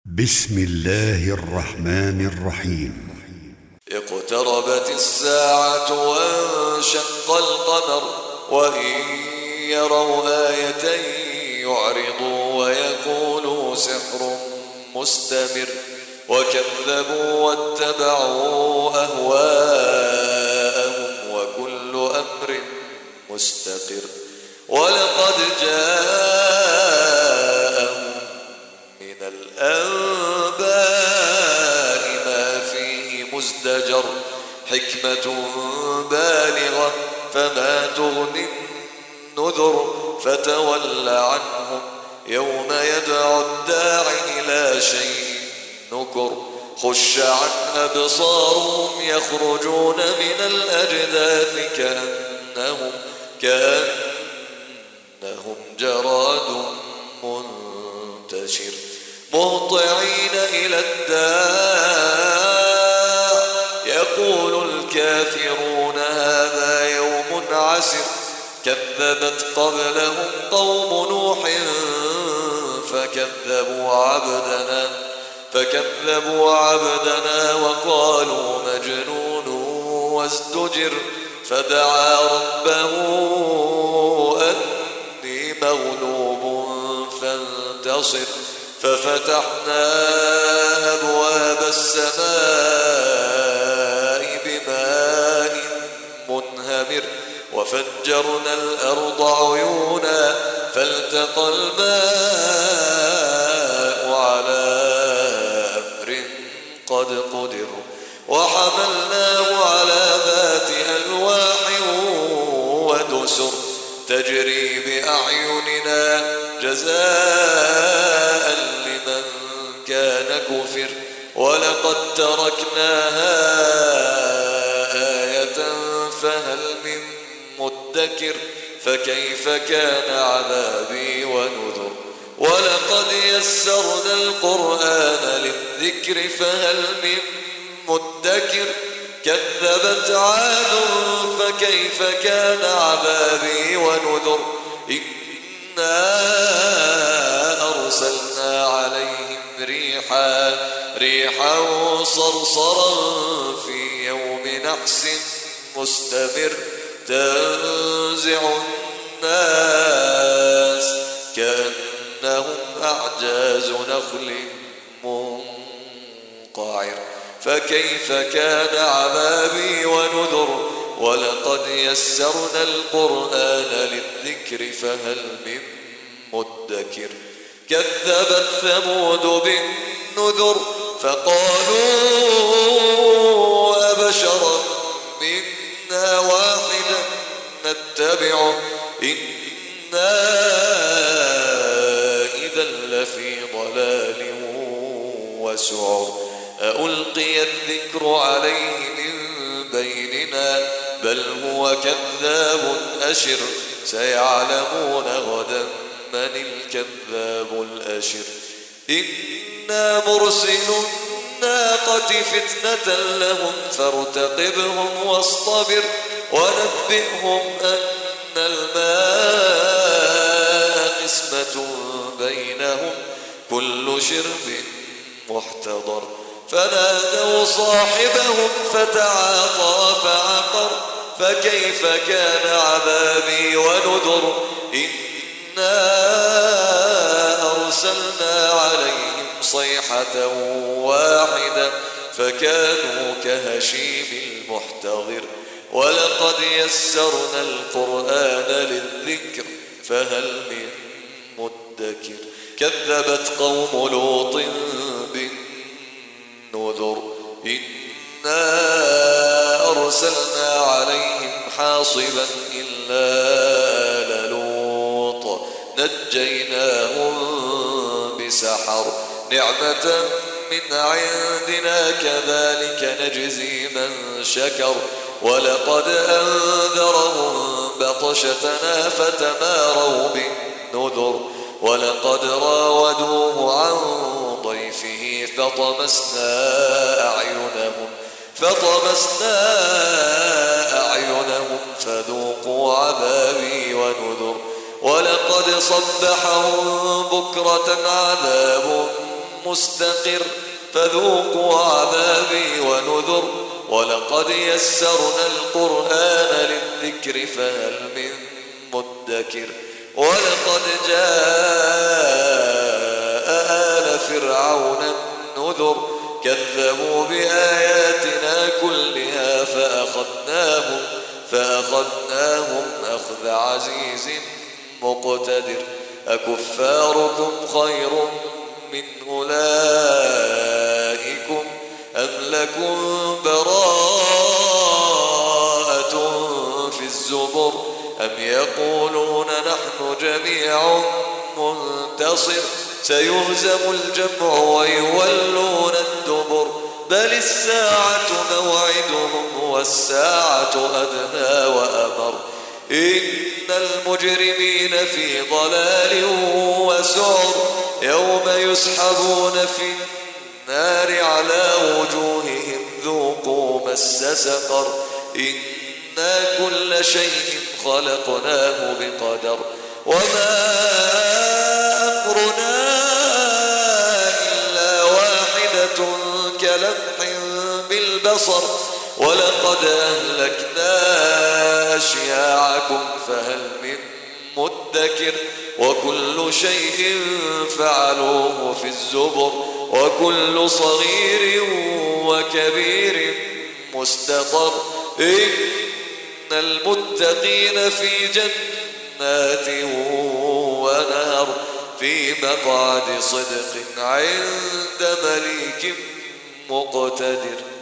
بسم الله الرحمن الرحيم. اقتربت الساعة وانشق القمر وإن يروا آية يعرضوا ويقولوا سحر مستمر وكذبوا واتبعوا أهواءهم وكل أمر مستقر ولقد جاءهم من الأنباء ما فيه مزدجر حكمة بالغة فما تغني النذر فتول عنهم يوم يدعو الداعي إلى شيء نكر خش عن أبصارهم يخرجون من الأجداث كأنهم جراد منتشر مهطعين إلى الداع يقول الكافرون هذا يوم عسر كذبت قبلهم قوم نوح فكذبوا عبدنا وقالوا مجنون وازدجر فدعا ربه أني مغلوب فانتصر ففتحنا أبواب السماء بماء منهمر وفجرنا الأرض عيونا فالتقى الماء على أمر قد قدر وحملناه على ذات ألواح ودسر تجري بأعيننا جزاء لمن كان كفر ولقد تركناها آية فهل من مدكر فكيف كان عذابي ونذر ولقد يسرنا القرآن للذكر فهل من مدكر كذبت عاد فكيف كان عذابي ونذر إنا أرسلنا عليهم ريحا صرصرا في يوم نحس مستمر تنزع الناس كأنهم أعجاز نخل منقعر فكيف كان عذابي ونذر ولقد يسرنا القرآن للذكر فهل من مدكر كذبت ثمود بالنذر فقالوا أبشرا منا واحدا نتبعه إنا إذا لفي ضلال وسعر ألقي الذكر عليه من بيننا بل هو كذاب أشر سيعلمون غدا من الكذاب الأشر إنا مرسل الناقة فتنة لهم فارتقبهم واصطبر ونبئهم أن الماء قسمة بينهم كل شرب محتضر فنادوا صاحبهم فتعاطى فعقر فكيف كان عذابي ونذر إنا أرسلنا عليهم صيحة واحدة فكانوا كهشيم المحتضر ولقد يسرنا القرآن للذكر فهل من مدكر كذبت قوم لوط بالنذر إنا أرسلنا عليهم حاصبا إلا للوط نجيناهم بسحر نعمة من عندنا كذلك نجزي من شكر ولقد أنذرهم بطشتنا فتماروا بالنذر ولقد راودوه عن ضيفه فطمسنا أعينهم فذوقوا عذابي ونذر ولقد صبحهم بكرة عذاب مستقر فذوقوا عذابي ونذر ولقد يسرنا القرآن للذكر فهل من مدكر ولقد جاء آل فرعون النذر كذبوا بآياتنا كلها فأخذناهم أخذ عزيز مقتدر أكفاركم خير من أولئكم أم لكم براءة في الزبر أم يقولون نحن جميع منتصر سيهزم الجمع ويولون الدبر بل الساعة موعدهم والساعة أدنى وأمر إن المجرمين في ضلال وسعر يوم يسحبون في النار على وجوههم ذوقوا مس سقر إنا كل شيء خلقناه بقدر وما أمرنا إلا واحدة كلمح بالبصر ولقد أهلكنا أشياعكم فهل من مدكر وكل شيء فعلوه في الزبر وكل صغير وكبير مستقر إن المتقين في جنات ونهر في مقعد صدق عند مليك مقتدر